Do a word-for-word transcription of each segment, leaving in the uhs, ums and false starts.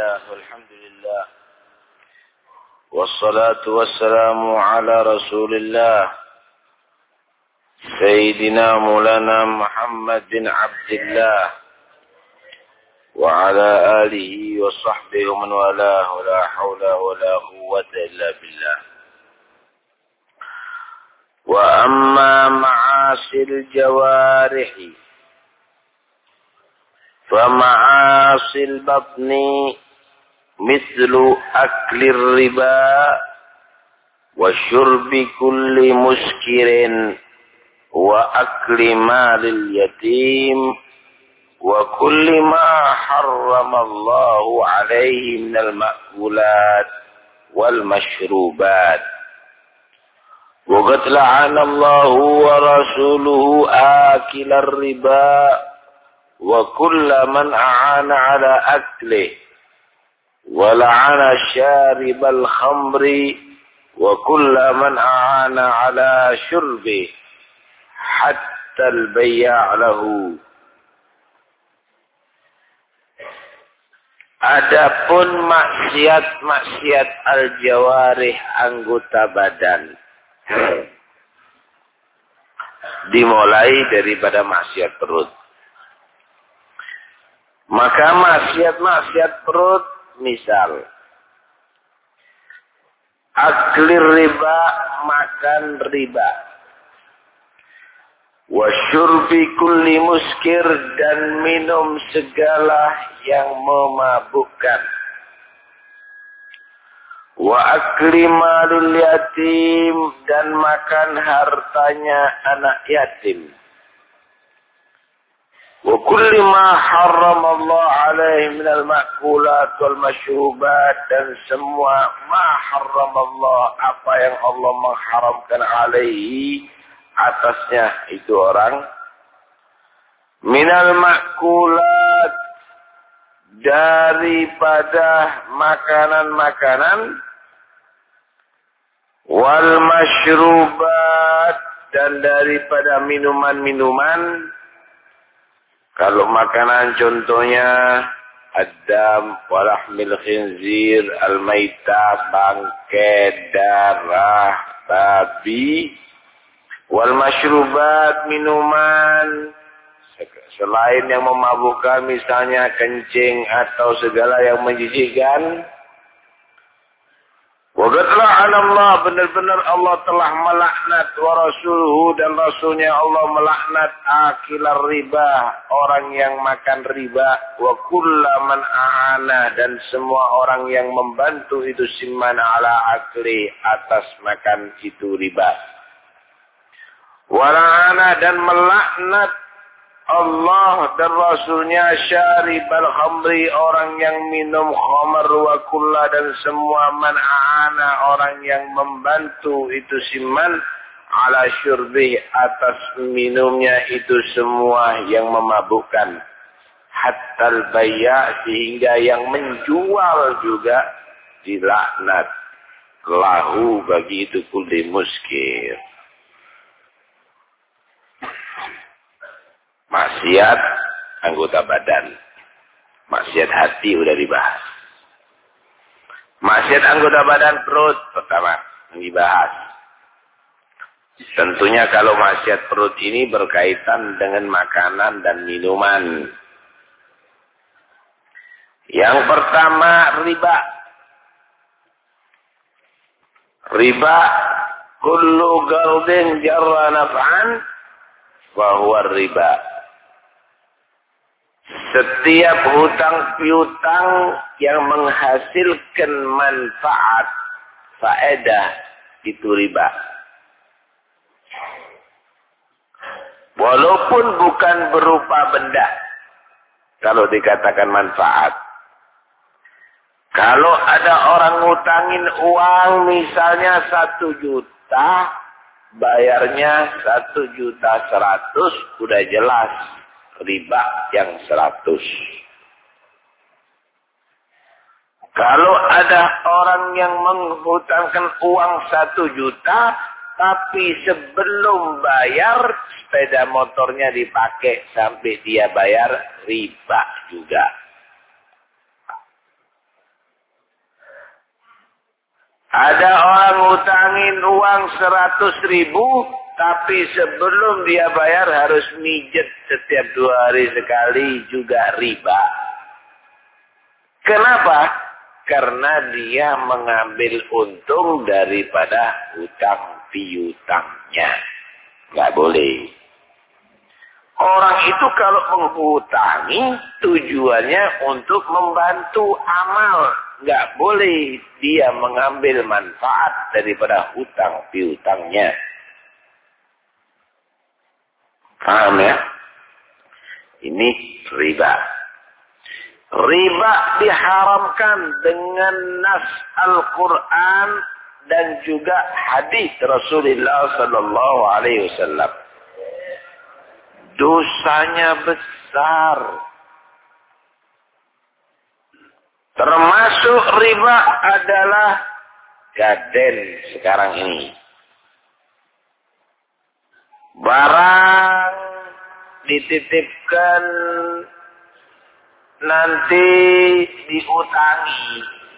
الله والحمد لله والصلاة والسلام على رسول الله سيدنا مولانا محمد بن عبد الله وعلى آله وصحبه ومن والاه ولا حول ولا قوة إلا بالله. وأما معاصي الجوارح فمعاصي البطن مثل أكل الربا وشرب كل مسكر وأكل مال اليتيم وكل ما حرم الله عليه من المأكولات والمشروبات. وقد لعن الله ورسوله آكل الربا وكل من أعان على أكله ولعن شارب الخمر وكل من أعان على شربه حتى البيع له. Adapun maksiat-maksiat al-jawarih, anggota badan, dimulai daripada maksiat perut. Maka maksiat-maksiat perut, misal aklir riba, makan riba, wa syurbi kulli muskir, dan minum segala yang memabukkan, wa akli malil yatim, dan makan hartanya anak yatim, wa kulli ma harramallahu alaihi minal ma'kulat wal masyrubat, dan semua ma harramallah, apa yang Allah mengharamkan alaihi, atasnya itu orang, minal ma'kulat, daripada makanan-makanan, wal masyrubat, dan daripada minuman-minuman. Kalau makanan contohnya adam, walahmil khinzir, al-maita, bangkai, darah babi, wal masyrubat, minuman selain yang memabukkan, misalnya kencing atau segala yang menjijikkan. Wa qad la'anallah, benar-benar Allah telah melaknat, wa rasuluhu, dan rasulnya Allah melaknat, akilar riba, orang yang makan riba, wa kullaman a'ana, dan semua orang yang membantu itu, simman ala akli, atas makan itu riba. Wa la'ana, dan melaknat Allah dan Rasulnya syaribal khamri, orang yang minum khamar, wa kulla, dan semua man a'ana, orang yang membantu itu, siman ala syurbi, atas minumnya itu semua yang memabukkan, hatta al-bayya, sehingga yang menjual juga dilaknat, lahu, bagi itu kulli muskir. Maksiat anggota badan, maksiat hati udah dibahas. Maksiat anggota badan perut pertama yang dibahas. Tentunya kalau maksiat perut ini berkaitan dengan makanan dan minuman. Yang pertama riba. Riba kullu qardin jarra naf'an wa huwa riba. Setiap hutang piutang yang menghasilkan manfaat, faedah, itu riba. Walaupun bukan berupa benda, kalau dikatakan manfaat. Kalau ada orang ngutangin uang misalnya satu juta, bayarnya satu juta seratus, udah jelas riba yang seratus. Kalau ada orang yang menghutangkan uang satu juta, tapi sebelum bayar sepeda motornya dipakai sampai dia bayar, riba juga. Ada orang ngutangin uang seratus ribu, tapi sebelum dia bayar harus mijet setiap dua hari sekali, juga riba. Kenapa? Karena dia mengambil untung daripada hutang piutangnya. Nggak boleh. Orang itu kalau menghutangi tujuannya untuk membantu amal. Nggak boleh dia mengambil manfaat daripada hutang piutangnya. Paham ya? Ini riba. Riba diharamkan dengan nas Al-Quran dan juga hadis Rasulullah Sallallahu Alaihi Wasallam. Dosanya besar. Termasuk riba adalah gaden sekarang ini. Barang dititipkan nanti diutangi.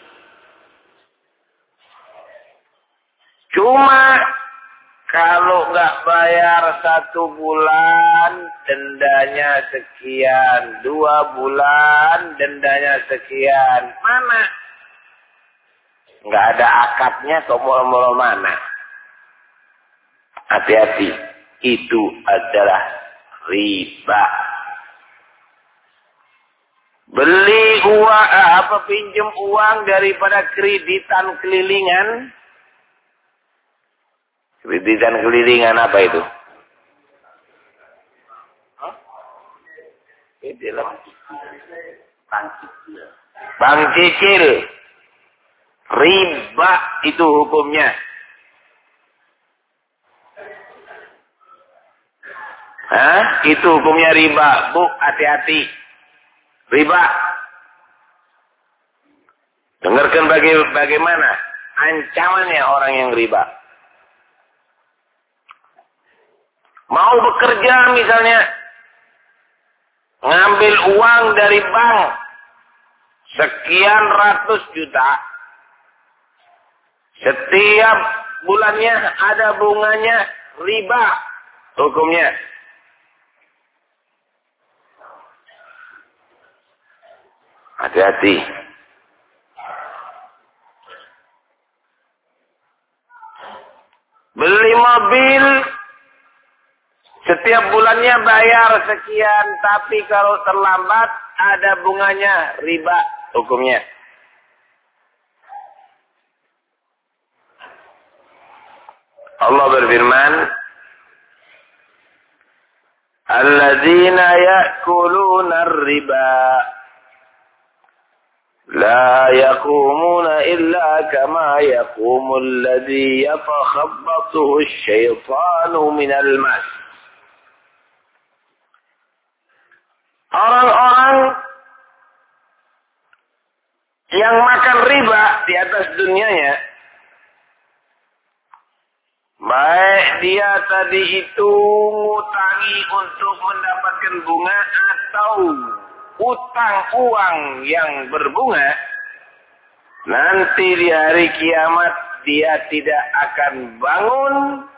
Cuma kalau nggak bayar satu bulan, dendanya sekian. Dua bulan, dendanya sekian. Mana? Nggak ada akadnya, kok mula-mula mana? Hati-hati. Itu adalah riba. Beli uang, apa pinjam uang daripada kreditan kelilingan. Kreditan kelilingan apa itu? Hah? Ini dalam bank cicil. Riba itu hukumnya. Hah? Itu hukumnya riba. Bu, hati-hati. Riba. Dengarkan baga bagaimana ancamannya orang yang riba. Mau bekerja misalnya, ngambil uang dari bank sekian ratus juta, setiap bulannya ada bunganya, riba hukumnya. Hati-hati. Beli mobil, setiap bulannya bayar sekian, tapi kalau terlambat ada bunganya, riba hukumnya. Allah berfirman, "Alladzina ya'kuluna ar-riba la yaqumuna illa kama yaqumu alladhi yatakhabbathu asy-syaitanu minal mas." Orang-orang yang makan riba di atas dunianya, baik dia tadi itu ngutangi untuk mendapatkan bunga atau utang uang yang berbunga, nanti di hari kiamat dia tidak akan bangun,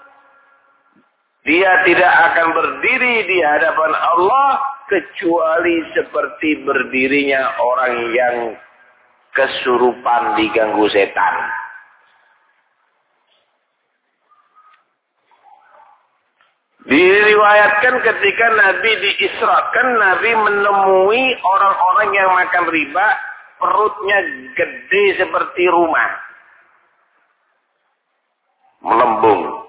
dia tidak akan berdiri di hadapan Allah kecuali seperti berdirinya orang yang kesurupan diganggu setan. Diriwayatkan ketika Nabi diisrakan, Nabi menemui orang-orang yang makan riba, perutnya gede seperti rumah, melembung.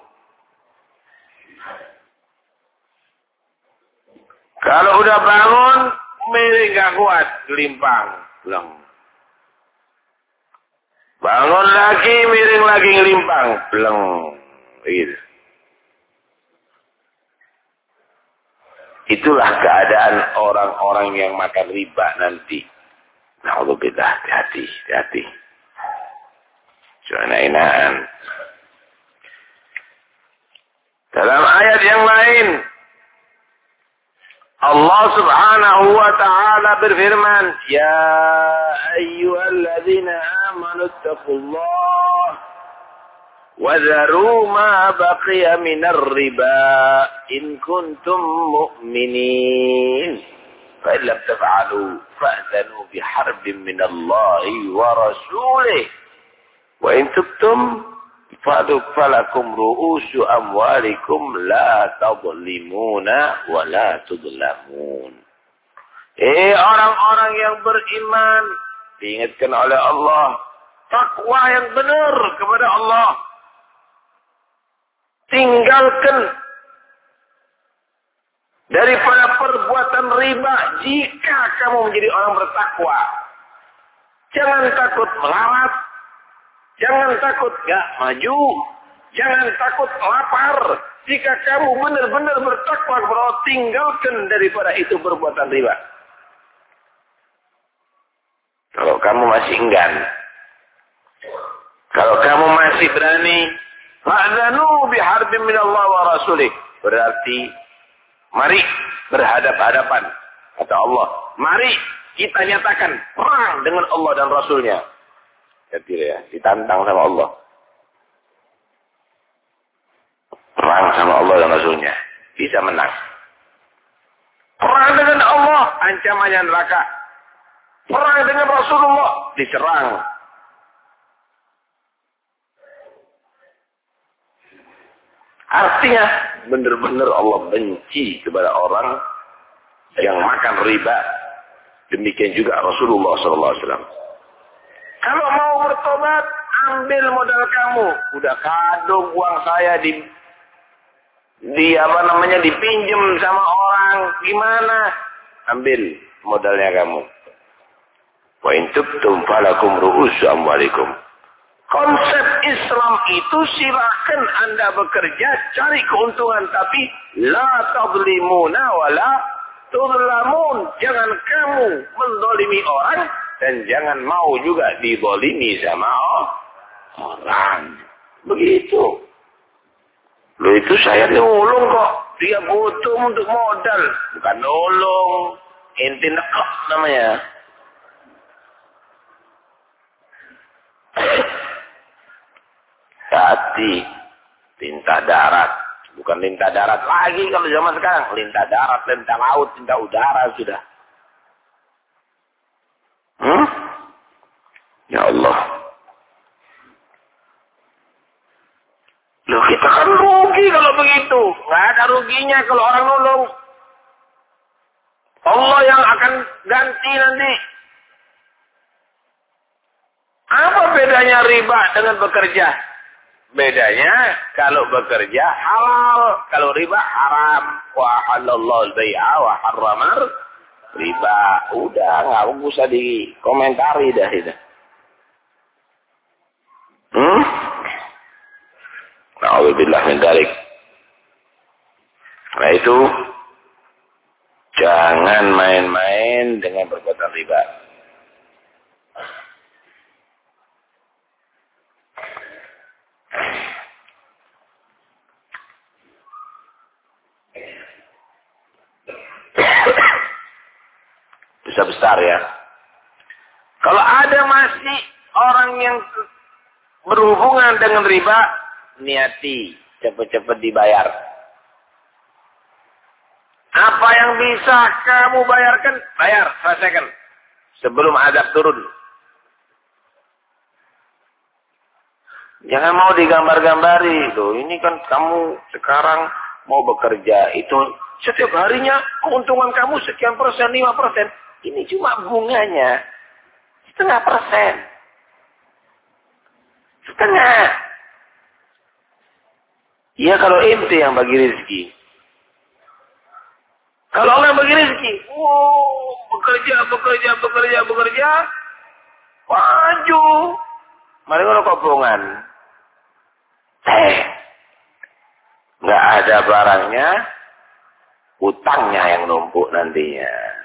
Kalau udah bangun, miring gak kuat, gelimpang, belum. Bangun lagi, miring lagi, gelimpang, belum. Begitu. Itulah keadaan orang-orang yang makan riba nanti. Na'udzubillah, hati-hati, hati-hati. Cuana-inaan. Dalam ayat yang lain, Allah subhanahu wa ta'ala berfirman, "Ya ayyuhalladzina amanu attaqullah وَذَرُوا مَا بَقِيَ مِنَ الرِّبَا إِن كُنتُم مُؤْمِنِينَ فَإِن لَّمْ تَفْعَلُوا فَأْذَنُوا بِحَرْبٍ مِّنَ اللَّهِ وَرَسُولِهِ وَإِن تُبْتُمْ فَلَكُمْ رُءُوسُ أَمْوَالِكُمْ لَا تَظْلِمُونَ وَلَا تُظْلَمُونَ. Eh orang-orang yang beriman, diingatkan oleh Allah, takwa yang benar kepada Allah. Tinggalkan daripada perbuatan riba jika kamu menjadi orang bertakwa. Jangan takut melarat, jangan takut gak maju, jangan takut lapar. Jika kamu benar-benar bertakwa kepada Allah, tinggalkan daripada itu perbuatan riba. Kalau kamu masih enggan, kalau kamu masih berani, fa'zanu biharbin minallah wa rasulih. Berarti, mari berhadap-hadapan. Kata Allah, mari kita nyatakan perang dengan Allah dan Rasulnya. Jadi ya, ditantang sama Allah. Perang sama Allah dan Rasulnya. Bisa menang. Perang dengan Allah, ancamannya neraka. Perang dengan Rasulullah, diserang. Artinya, benar-benar Allah benci kepada orang yang makan riba. Demikian juga Rasulullah shallallahu alaihi wasallam. Kalau mau bertobat, ambil modal kamu. Udah kadung uang saya di, di apa namanya dipinjam sama orang. Gimana? Ambil modalnya kamu. Wa in tubtum falakum ru'usu amwalikum. Konsep Islam itu silakan Anda bekerja, cari keuntungan, tapi la tadlimuna wa la tudlamun. Jangan kamu mendolimi orang dan jangan mau juga didolimi sama orang. Begitu. Loh itu saya nolong kok. Dia butuh untuk modal. Bukan nolong. Inti nekok namanya. Hati. Lintah darat. Bukan lintah darat lagi kalau zaman sekarang. Lintah darat, lintah laut, lintah udara sudah. Hmm? Ya Allah. Loh kita kan rugi kalau begitu. Nggak ada ruginya kalau orang nolong. Allah yang akan ganti nanti. Apa bedanya riba dengan bekerja? Bedanya kalau bekerja halal, kalau riba haram. Wa halallahu al-bai'a wa harramar riba. Udah nggak usah dikomentari dah itu. Hmm? Na'udzubillah min dzalik. Nah itu jangan main-main dengan perbuatan riba. Bisa besar ya. Kalau ada masih orang yang berhubungan dengan riba, niati cepat-cepat dibayar. Apa yang bisa kamu bayarkan, bayar, selesaikan sebelum azab turun. Jangan mau digambar-gambari. Loh, ini kan kamu sekarang mau bekerja, itu setiap harinya keuntungan kamu sekian persen, lima persen. Ini cuma bunganya. Setengah persen. Setengah. Ya kalau ente yang bagi rezeki. Kalau orang bagi rezeki. Wow, bekerja, bekerja, bekerja, bekerja. Maju. Mari kalau kobongan. Eh. Nggak ada barangnya. Utangnya yang numpuk nantinya.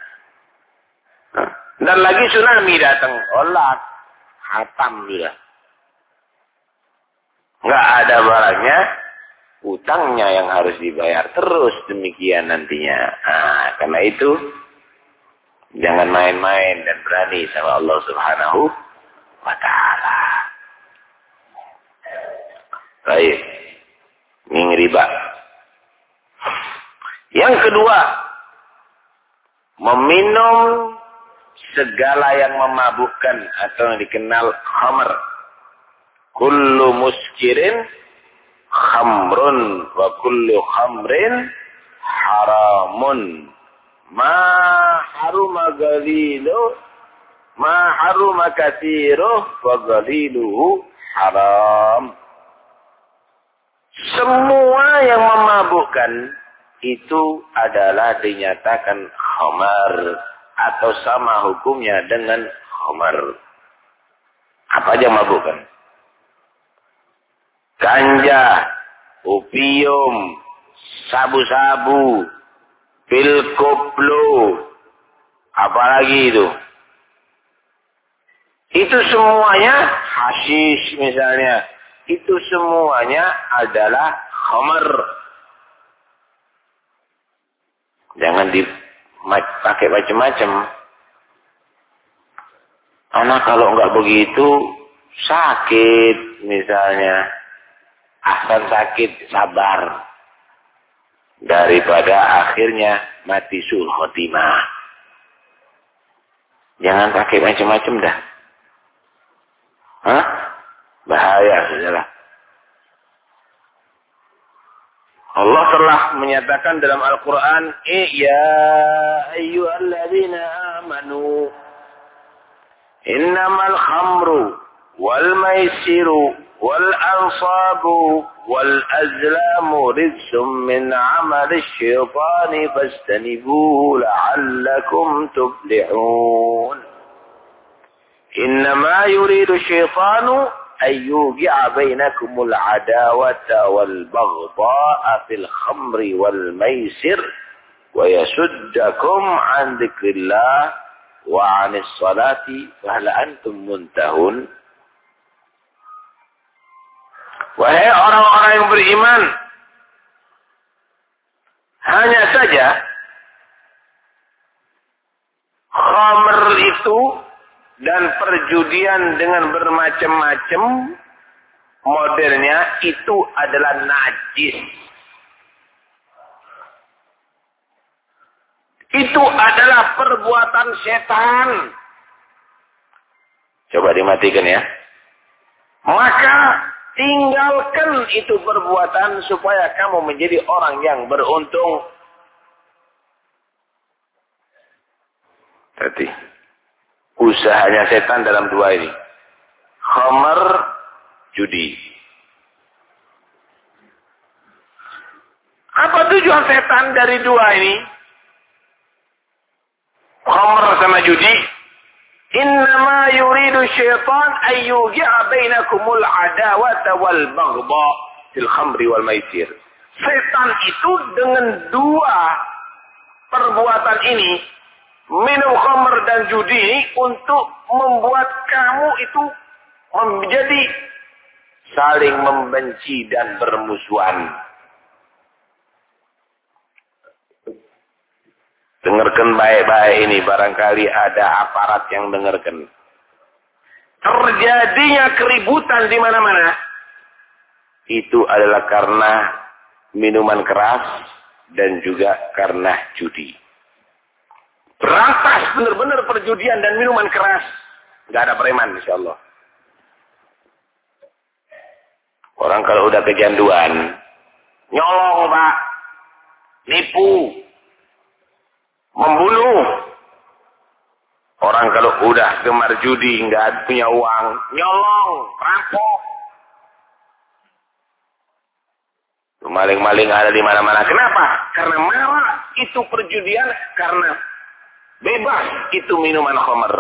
Dan lagi tsunami datang, olah, hatam dia. Nggak ada barangnya, utangnya yang harus dibayar terus demikian nantinya. Nah, karena itu jangan main-main dan berani sama Allah Subhanahu wa Ta'ala. Nah riba. Yang kedua, meminum segala yang memabukkan atau yang dikenal khamr. Kullu muskirin khamrun wa kullu khamrin haramun. Ma haruma galilu ma haruma katsiruh wa galiluhu haram. Semua yang memabukkan itu adalah dinyatakan khamar atau sama hukumnya dengan khamar. Apa aja memabukkan? Ganja, opium, sabu-sabu, pil koplo, apalagi itu. Itu semuanya, hashish misalnya, itu semuanya adalah khamar. Jangan dipakai macam-macam. Anak kalau enggak begitu sakit misalnya. Ahsan sakit sabar daripada akhirnya mati sul khotimah. Jangan pakai macam-macam dah. Hah? Bahaya saudara. Allah telah menyatakan dalam Al-Quran, ya ayyuhalladzina amanu innamal khamru wal maisiru wal ansabu wal azlamu rizqum min amali syaitani fastanibuhu la'allakum tuflihun. Innama yuridu syaitanu an yuqi'a bainakumul adawata wal baghdha'a fil khamri wal maisir wa yasuddakum an dzikrillah wa 'anis salati fa hal antum muntahun. Wahai orang-orang yang beriman, hanya saja khamr itu dan perjudian dengan bermacam-macam modelnya itu adalah najis. Itu adalah perbuatan setan. Coba dimatikan ya. Maka tinggalkan itu perbuatan supaya kamu menjadi orang yang beruntung. Berarti usahanya setan dalam dua ini. Khamar, judi. Apa tujuan setan dari dua ini? Khamar sama judi. Innama yuridu syaitan ayyugi'a bainakumul adawata wal baghdha fil khamri wal maisir. Setan itu dengan dua perbuatan ini, minum khamr dan judi, untuk membuat kamu itu menjadi saling membenci dan bermusuhan. Dengarkan baik-baik ini, barangkali ada aparat yang dengarkan. Terjadinya keributan di mana-mana itu adalah karena minuman keras dan juga karena judi. Berantas benar-benar perjudian dan minuman keras. Nggak ada preman, insyaallah. Orang kalau udah kecanduan, nyolong pak, nipu, membunuh. Orang kalau udah gemar judi, nggak punya uang, nyolong, rampok. Maling-maling ada di mana-mana. Kenapa? Karena marah itu perjudian, karena bebas itu minuman khamr.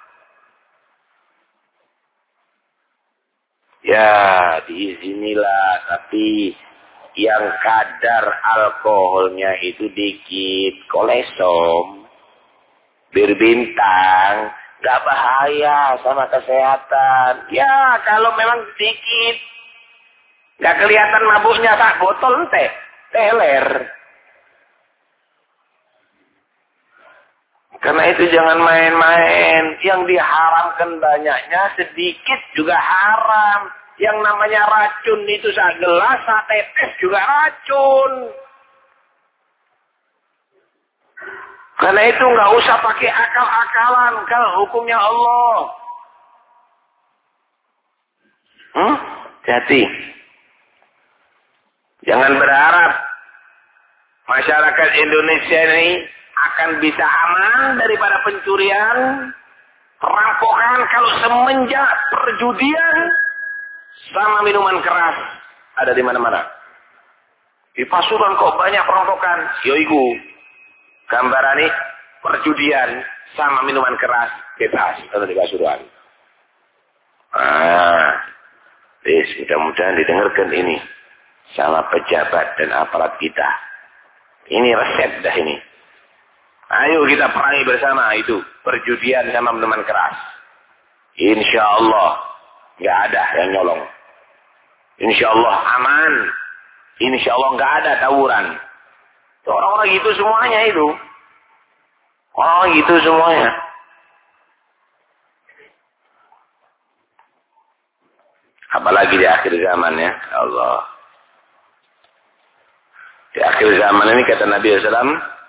Ya, diizinilah, tapi yang kadar alkoholnya itu dikit, kolesom, berbintang, gak bahaya sama kesehatan. Ya, kalau memang dikit, gak kelihatan mabuknya, tak botol teh, teler. Karena itu jangan main-main. Yang diharamkan banyaknya, sedikit juga haram. Yang namanya racun itu saat gelas, saat tetes juga racun. Karena itu nggak usah pakai akal-akalan kalau hukumnya Allah. Hmm? Jadi, jangan berharap masyarakat Indonesia ini akan bisa aman daripada pencurian, perampokan kalau semenjak perjudian sama minuman keras ada di mana-mana. Di Pasuruan kok banyak perampokan. Yoiku, gambaran ini perjudian sama minuman keras bebas ada di Pasuruan. Ah, Yes, mudah-mudahan didengarkan ini sama pejabat dan aparat kita. Ini resep dah ini. Ayo kita perangi bersama itu perjudian sama minuman keras. Insya Allah nggak ada yang nyolong. Insya Allah aman. Insya Allah nggak ada tawuran. Orang-orang gitu semuanya itu. Oh gitu semuanya. Apalagi di akhir zaman ya Allah. Di akhir zaman ini kata Nabi sallallahu alaihi wasallam,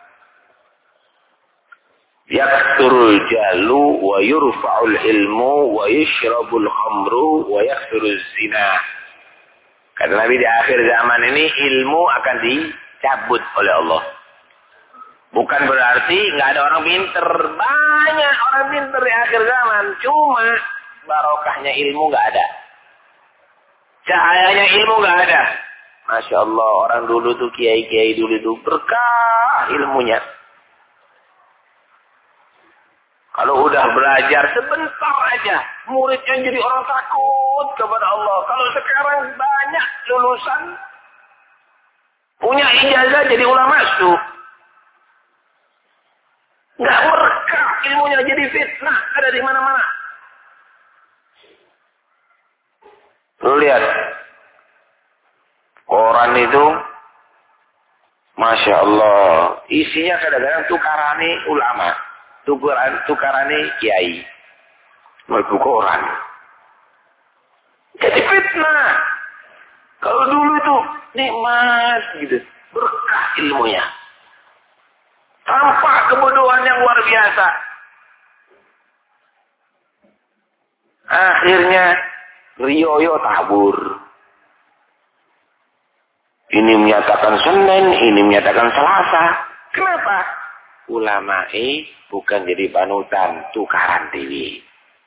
yakturul jalu wa yurfa'ul ilmu wa yushrabul khamru wa yakturuz zina. Kata Nabi di akhir zaman ini ilmu akan dicabut oleh Allah. Bukan berarti nggak ada orang pinter. Banyak orang pinter di akhir zaman. Cuma barokahnya ilmu nggak ada. Cahayanya ilmu nggak ada. Masya Allah, orang dulu tuh kiai-kiai dulu tuh berkah ilmunya. Kalau udah belajar sebentar aja, muridnya jadi orang takut kepada Allah. Kalau sekarang banyak lulusan punya ijazah jadi ulama tuh, nggak berkah ilmunya, jadi fitnah ada di mana-mana. Lu lihat, koran itu, Masya Allah, isinya kadang-kadang tukarane ulama, tukaran, tukarane kiai, merbu koran. Jadi fitnah. Kalau dulu itu nikmat gitu, berkah ilmunya, tanpa kebodohan yang luar biasa. Akhirnya riyoyo tabur. Ini menyatakan Senin, ini menyatakan Selasa. Kenapa? Ulama'i bukan jadi panutan, tukaran diri.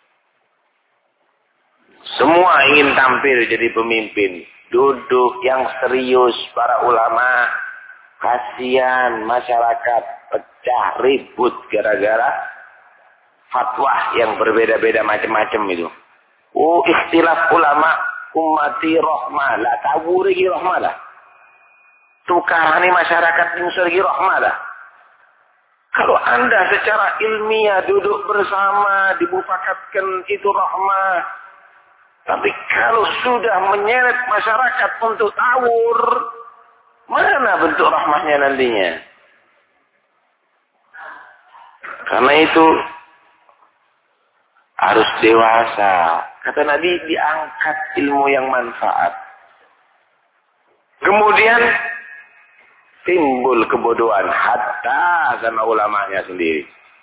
Semua ingin tampil jadi pemimpin. Duduk yang serius para ulama. Kasihan masyarakat pecah ribut gara-gara fatwa yang berbeda-beda macam-macam itu. Oh, istilah ulama ummati rahmah, la tawuri rahmah lah. Tukarani masyarakat yang sergi rahmah lah. Kalau Anda secara ilmiah duduk bersama, dibufakatkan itu rahmah. Tapi kalau sudah menyeret masyarakat untuk tawur, mana bentuk rahmahnya nantinya? Karena itu harus dewasa. Kata Nabi, diangkat ilmu yang manfaat. Kemudian timbul kebodohan hatta sama ulamanya sendiri.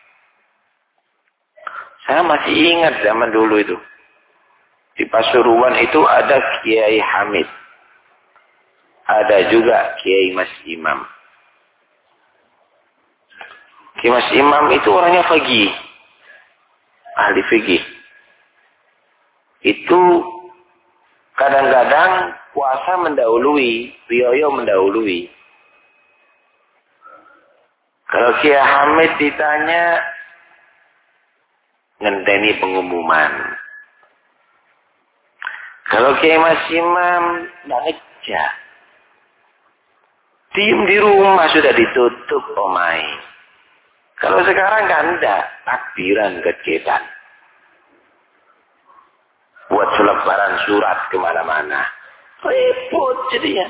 Saya masih ingat zaman dulu itu. Di Pasuruan itu ada Kiai Hamid. Ada juga Kiai Mas Imam. Kiai Mas Imam itu orangnya faqih. Ahli fikih. Itu kadang-kadang puasa mendahului, riyoyo mendahului. Kalau Kiai Hamid ditanya, ngenteni pengumuman. Kalau Kiai Mas Imam, ngeja. Diem di rumah sudah ditutup omai. Kalau sekarang kan enggak, takbiran kegiatan. Buat selebaran surat kemana-mana. Repot jadinya.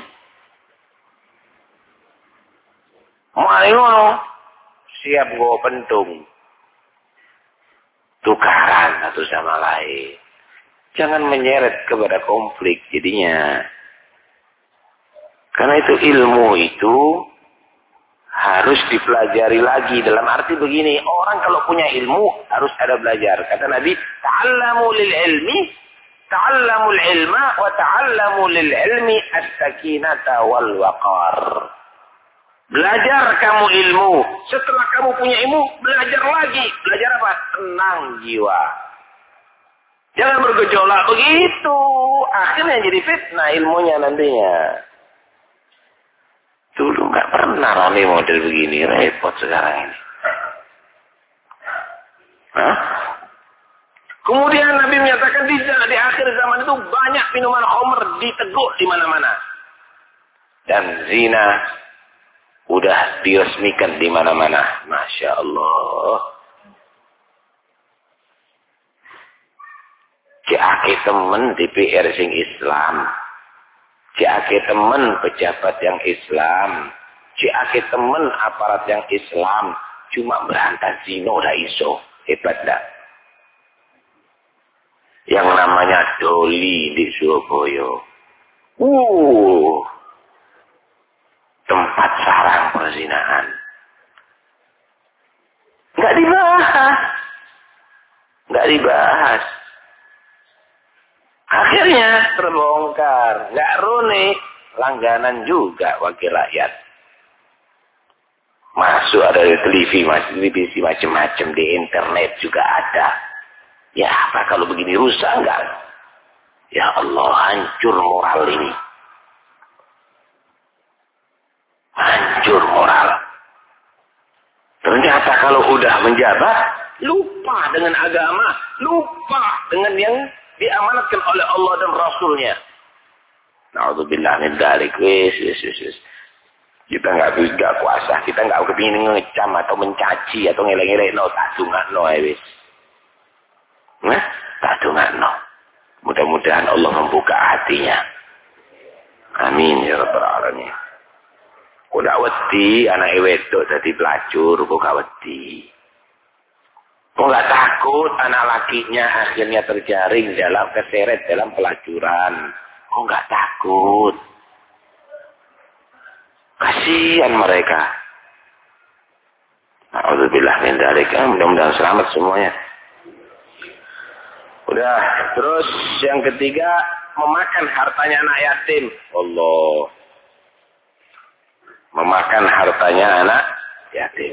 Mayo siap go pentung. Tukaran satu sama lain. Jangan menyeret kepada konflik jadinya. Karena itu ilmu itu harus dipelajari lagi. Dalam arti begini, orang kalau punya ilmu harus ada belajar. Kata Nabi, ta'allamu lil ilmi, ta'allamul ilma, wa ta'allamu lil ilmi as-sakinata wal waqar. Belajar kamu ilmu. Setelah kamu punya ilmu, belajar lagi. Belajar apa? Tenang jiwa. Jangan bergejolak begitu. Akhirnya jadi fitnah ilmunya nantinya. Dulu nggak pernah rame model begini. Repot sekarang ini. Hah? Kemudian Nabi menyatakan di, di akhir zaman itu banyak minuman khamr diteguk di mana-mana. Dan zina udah diresmikan di mana-mana. Masya Allah. Cake temen D P R sing Islam. Cake temen pejabat yang Islam. Cake temen aparat yang Islam. Cuma berantas zina udah iso. Hebat dah. Yang namanya Doli di Surabaya. Uh. Tempat sarang perzinahan. Nggak dibahas. Nggak dibahas. Akhirnya terbongkar. Nggak rune. Langganan juga wakil rakyat. Masuk ada di televisi, macam-macam. Di internet juga ada. Ya apa kalau begini rusak enggak? Ya Allah, hancur moral ini. Hancur moral. Ternyata kalau udah menjabat, lupa dengan agama, lupa dengan yang diamanatkan oleh Allah dan Rasulnya. Na'udzubillah min dzalik. Wis, wis, wis, wis. Kita nggak bisa kuasa, kita nggak kepingin ngecam atau mencaci atau ngeleng-ngeleng, no, tak sungat, no, wis. Nah, tak sungat, no. Mudah-mudahan Allah membuka hatinya. Amin ya rabbal alamin. Kok gak wedi anak wedok dadi pelacur, kok gak wedi. Kok gak takut anak lakinya akhirnya terjaring dalam keseret dalam pelacuran. Kok gak takut. Kasihan mereka. A'udzubillah min dzalik. Mudah-mudahan selamat semuanya. Udah, terus yang ketiga memakan hartanya anak yatim. Allah. Memakan hartanya anak yatim.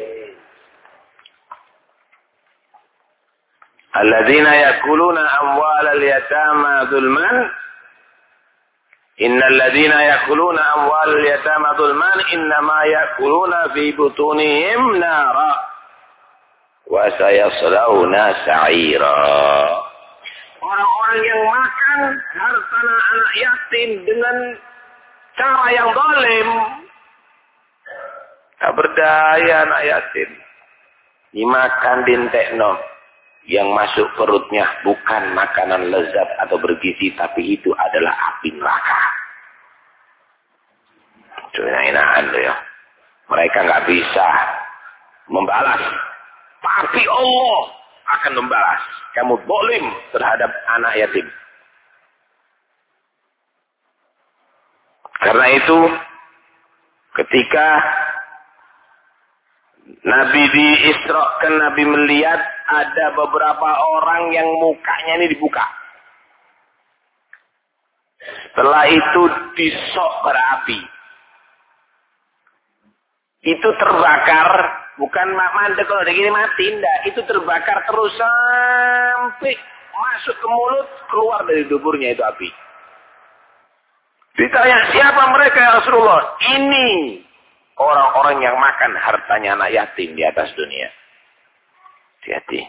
Alladzina yakuluna amwalal yatama dzulman. Innal ladzina yakuluna amwalal yatama dzulman innama yakuluna fi butunihim nara wa sayaslawna sa'ira. Orang-orang yang makan harta anak yatim dengan cara yang zalim, tak berdaya anak yatim. Dimakan dintekno. Yang masuk perutnya bukan makanan lezat atau bergizi, tapi itu adalah api neraka. Itu yang enakan tuh ya. Mereka nggak bisa membalas, tapi Allah akan membalas. Kamu zalim terhadap anak yatim. Karena itu, ketika Nabi diisrakan, Nabi melihat ada beberapa orang yang mukanya ini dibuka. Setelah itu disok berapi. Itu terbakar, bukan mandek kalau begini mati, enggak. Itu terbakar terus sampai masuk ke mulut, keluar dari duburnya itu api. Ditanya, siapa mereka ya Rasulullah? Ini orang-orang yang makan hartanya anak yatim di atas dunia. Hati-hati.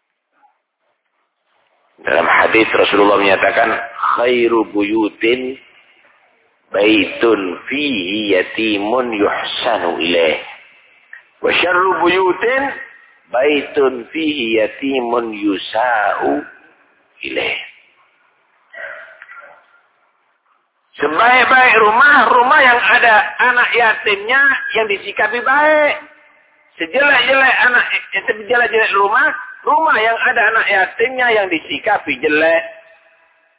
Dalam hadis Rasulullah menyatakan, khairu buyutin baitun fihi yatimun yuhsanu ilaih. Wa syarru buyutin baitun fihi yatimun yusa'u ilaih. Sebaik-baik rumah, rumah yang ada anak yatimnya yang disikapi baik. Sejelek-jelek anak, sejelek-jelek rumah, rumah yang ada anak yatimnya yang disikapi jelek.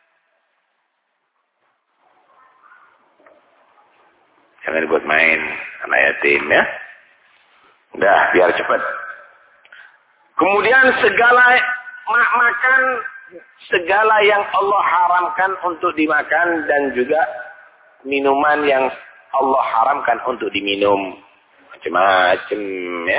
Jangan buat main anak yatim ya. Udah, biar cepat. Kemudian segala mak makan segala yang Allah haramkan untuk dimakan dan juga minuman yang Allah haramkan untuk diminum. Macam-macam ya.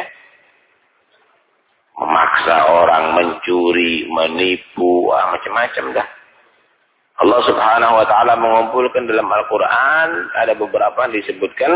Memaksa orang, mencuri, menipu, ah, macam-macam dah. Allah Subhanahu wa taala mengumpulkan dalam Al-Qur'an ada beberapa yang disebutkan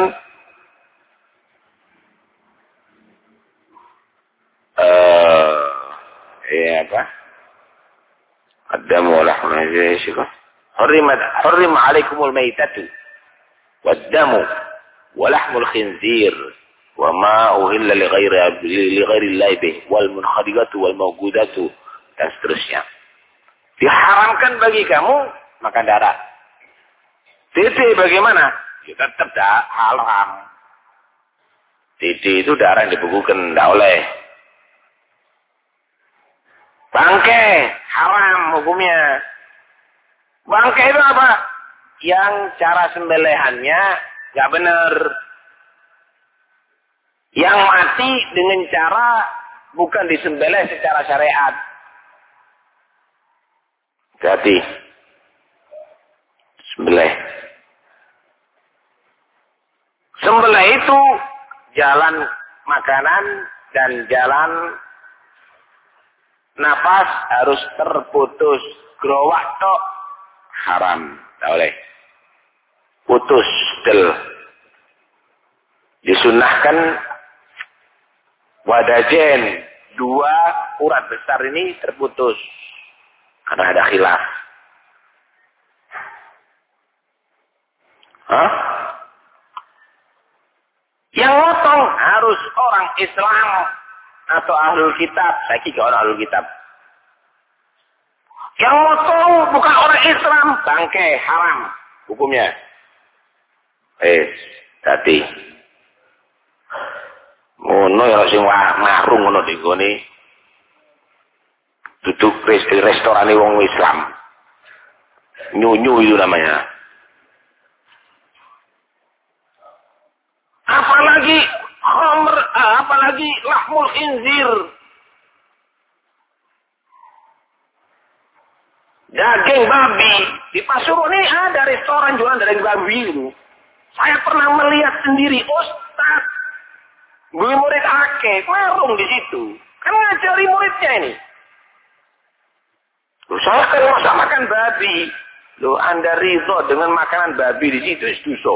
eh ya apa? Ad-damu wa lahmul khinzir. Hurrimat hurrim 'alaikumul maitatu wad-damu wa lahmul khinzir wa ma uhilla li ghairi li ghairi Allah bih wal munkhadiqatu wal mawqudatu dan seterusnya. Diharamkan bagi kamu makan darah. Titi bagaimana? Ya tetap dah haram. Titi itu darah yang dibekukan, tidak oleh. Bangkai haram hukumnya. Bangkai itu apa? Yang cara sembelihannya nggak benar. Yang mati dengan cara bukan disembelih secara syariat. Hati. Sembelih. Sembelih itu jalan makanan dan jalan nafas harus terputus. Gerowak tok haram. Tak boleh. Putus. Del. Disunahkan wadajen. Dua urat besar ini terputus. Karena ada khilaf. Hah? Yang motong harus orang Islam atau ahlul kitab. Saya kira orang ahlul kitab. Yang motong bukan orang Islam, bangkai haram hukumnya. Eh, tadi. Ngono ya sing marung ngono di gone. Duduk restoran wong Islam. Nyunyu itu namanya. Apalagi khamr, apalagi lahmul khinzir. Daging babi. Di Pasuruan ini ada restoran jualan daging babi itu. Saya pernah melihat sendiri, Ustaz. Gue murid akeh, marung di situ. Kan ngajari muridnya ini. Loh, saya kan masak makan babi. Loh, Anda ridho dengan makanan babi di situ, istuso.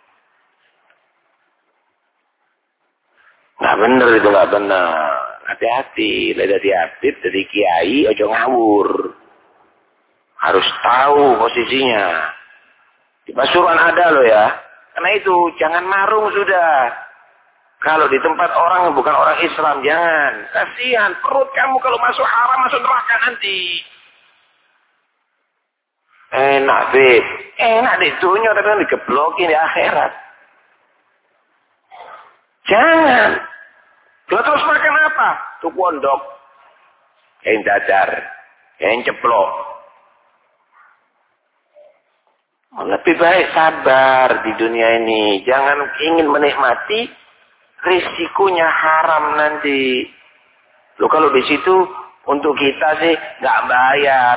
Nggak bener itu, nggak bener. Hati-hati, lihat hati-hati, jadi kiai, ojo ngawur. Harus tahu posisinya. Di Pasuruan ada loh ya. Karena itu, jangan marung sudah. Kalau di tempat orang yang bukan orang Islam, jangan. Kasihan, perut kamu kalau masuk haram, masuk neraka nanti. Enak, Beb. Enak di dunia, tapi kan digeblokin di akhirat. Jangan. Lalu terus makan apa? Tuh pondok. Yang dadar. Yang ceplok. Lebih baik sabar di dunia ini. Jangan ingin menikmati risikonya haram nanti. Loh kalau di situ untuk kita sih nggak bayar.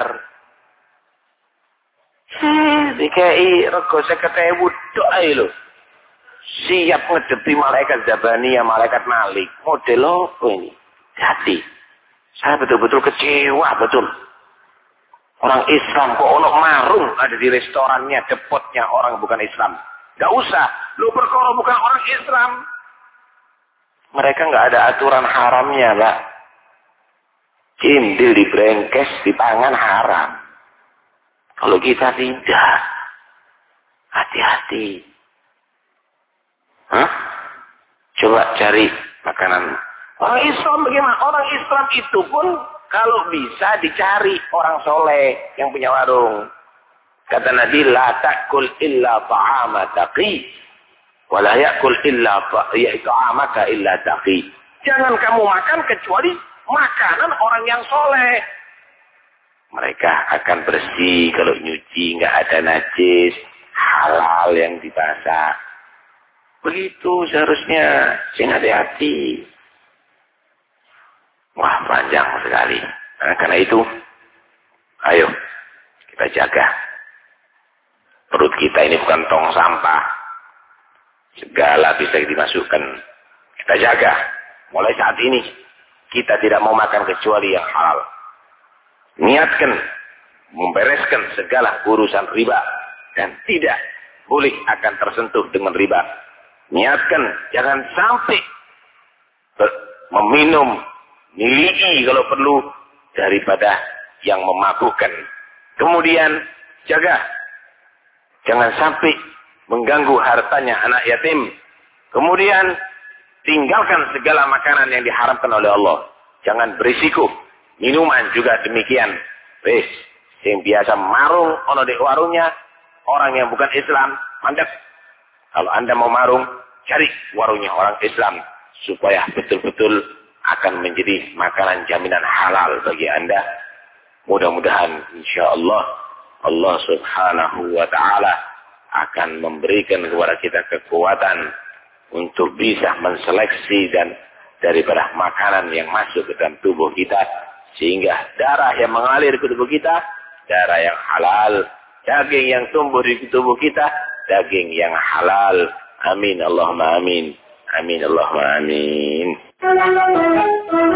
Hmm, D K I rego seket ewu tok ae lho. Siap ngedepi malaikat Zabaniyah, malaikat Malik. Model apa ini? Hati. Saya betul-betul kecewa betul. Orang Islam kok ono marung ada di restorannya, depotnya orang bukan Islam. Gak usah. Lu perkara bukan orang Islam. Mereka nggak ada aturan haramnya, Pak. Cindil di brengkes, di pangan haram. Kalau kita tidak, hati-hati. Hah? Coba cari makanan. Orang Islam bagaimana? Orang Islam itu pun kalau bisa dicari orang soleh yang punya warung. Kata Nabi, la ta'kul illa ta'ama taqi. Wa la ya'kul illa ta'amaka illa taqi. Jangan kamu makan kecuali makanan orang yang soleh. Mereka akan bersih kalau nyuci, nggak ada najis, halal yang dibasak. Begitu seharusnya. Sing hati-hati. Wah, panjang sekali. Nah, karena itu, ayo kita jaga. Perut kita ini bukan tong sampah. Segala bisa dimasukkan. Kita jaga. Mulai saat ini, kita tidak mau makan kecuali yang halal. Niatkan membereskan segala urusan riba. Dan tidak boleh akan tersentuh dengan riba. Niatkan jangan sampai meminum, miliki kalau perlu, daripada yang memabukkan. Kemudian jaga. Jangan sampai mengganggu hartanya anak yatim. Kemudian tinggalkan segala makanan yang diharamkan oleh Allah. Jangan berisiko. Minuman juga demikian. Wes, yang biasa marung ono di warungnya, orang yang bukan Islam, mandek. Kalau Anda mau marung, cari warungnya orang Islam supaya betul-betul akan menjadi makanan jaminan halal bagi Anda. Mudah-mudahan insyaallah Allah Subhanahu wa taala akan memberikan kepada kita kekuatan untuk bisa menseleksi dan daripada makanan yang masuk ke dalam tubuh kita, sehingga darah yang mengalir ke tubuh kita darah yang halal, daging yang tumbuh di tubuh kita daging yang halal. Amin Allahumma amin. Amin Allahumma amin.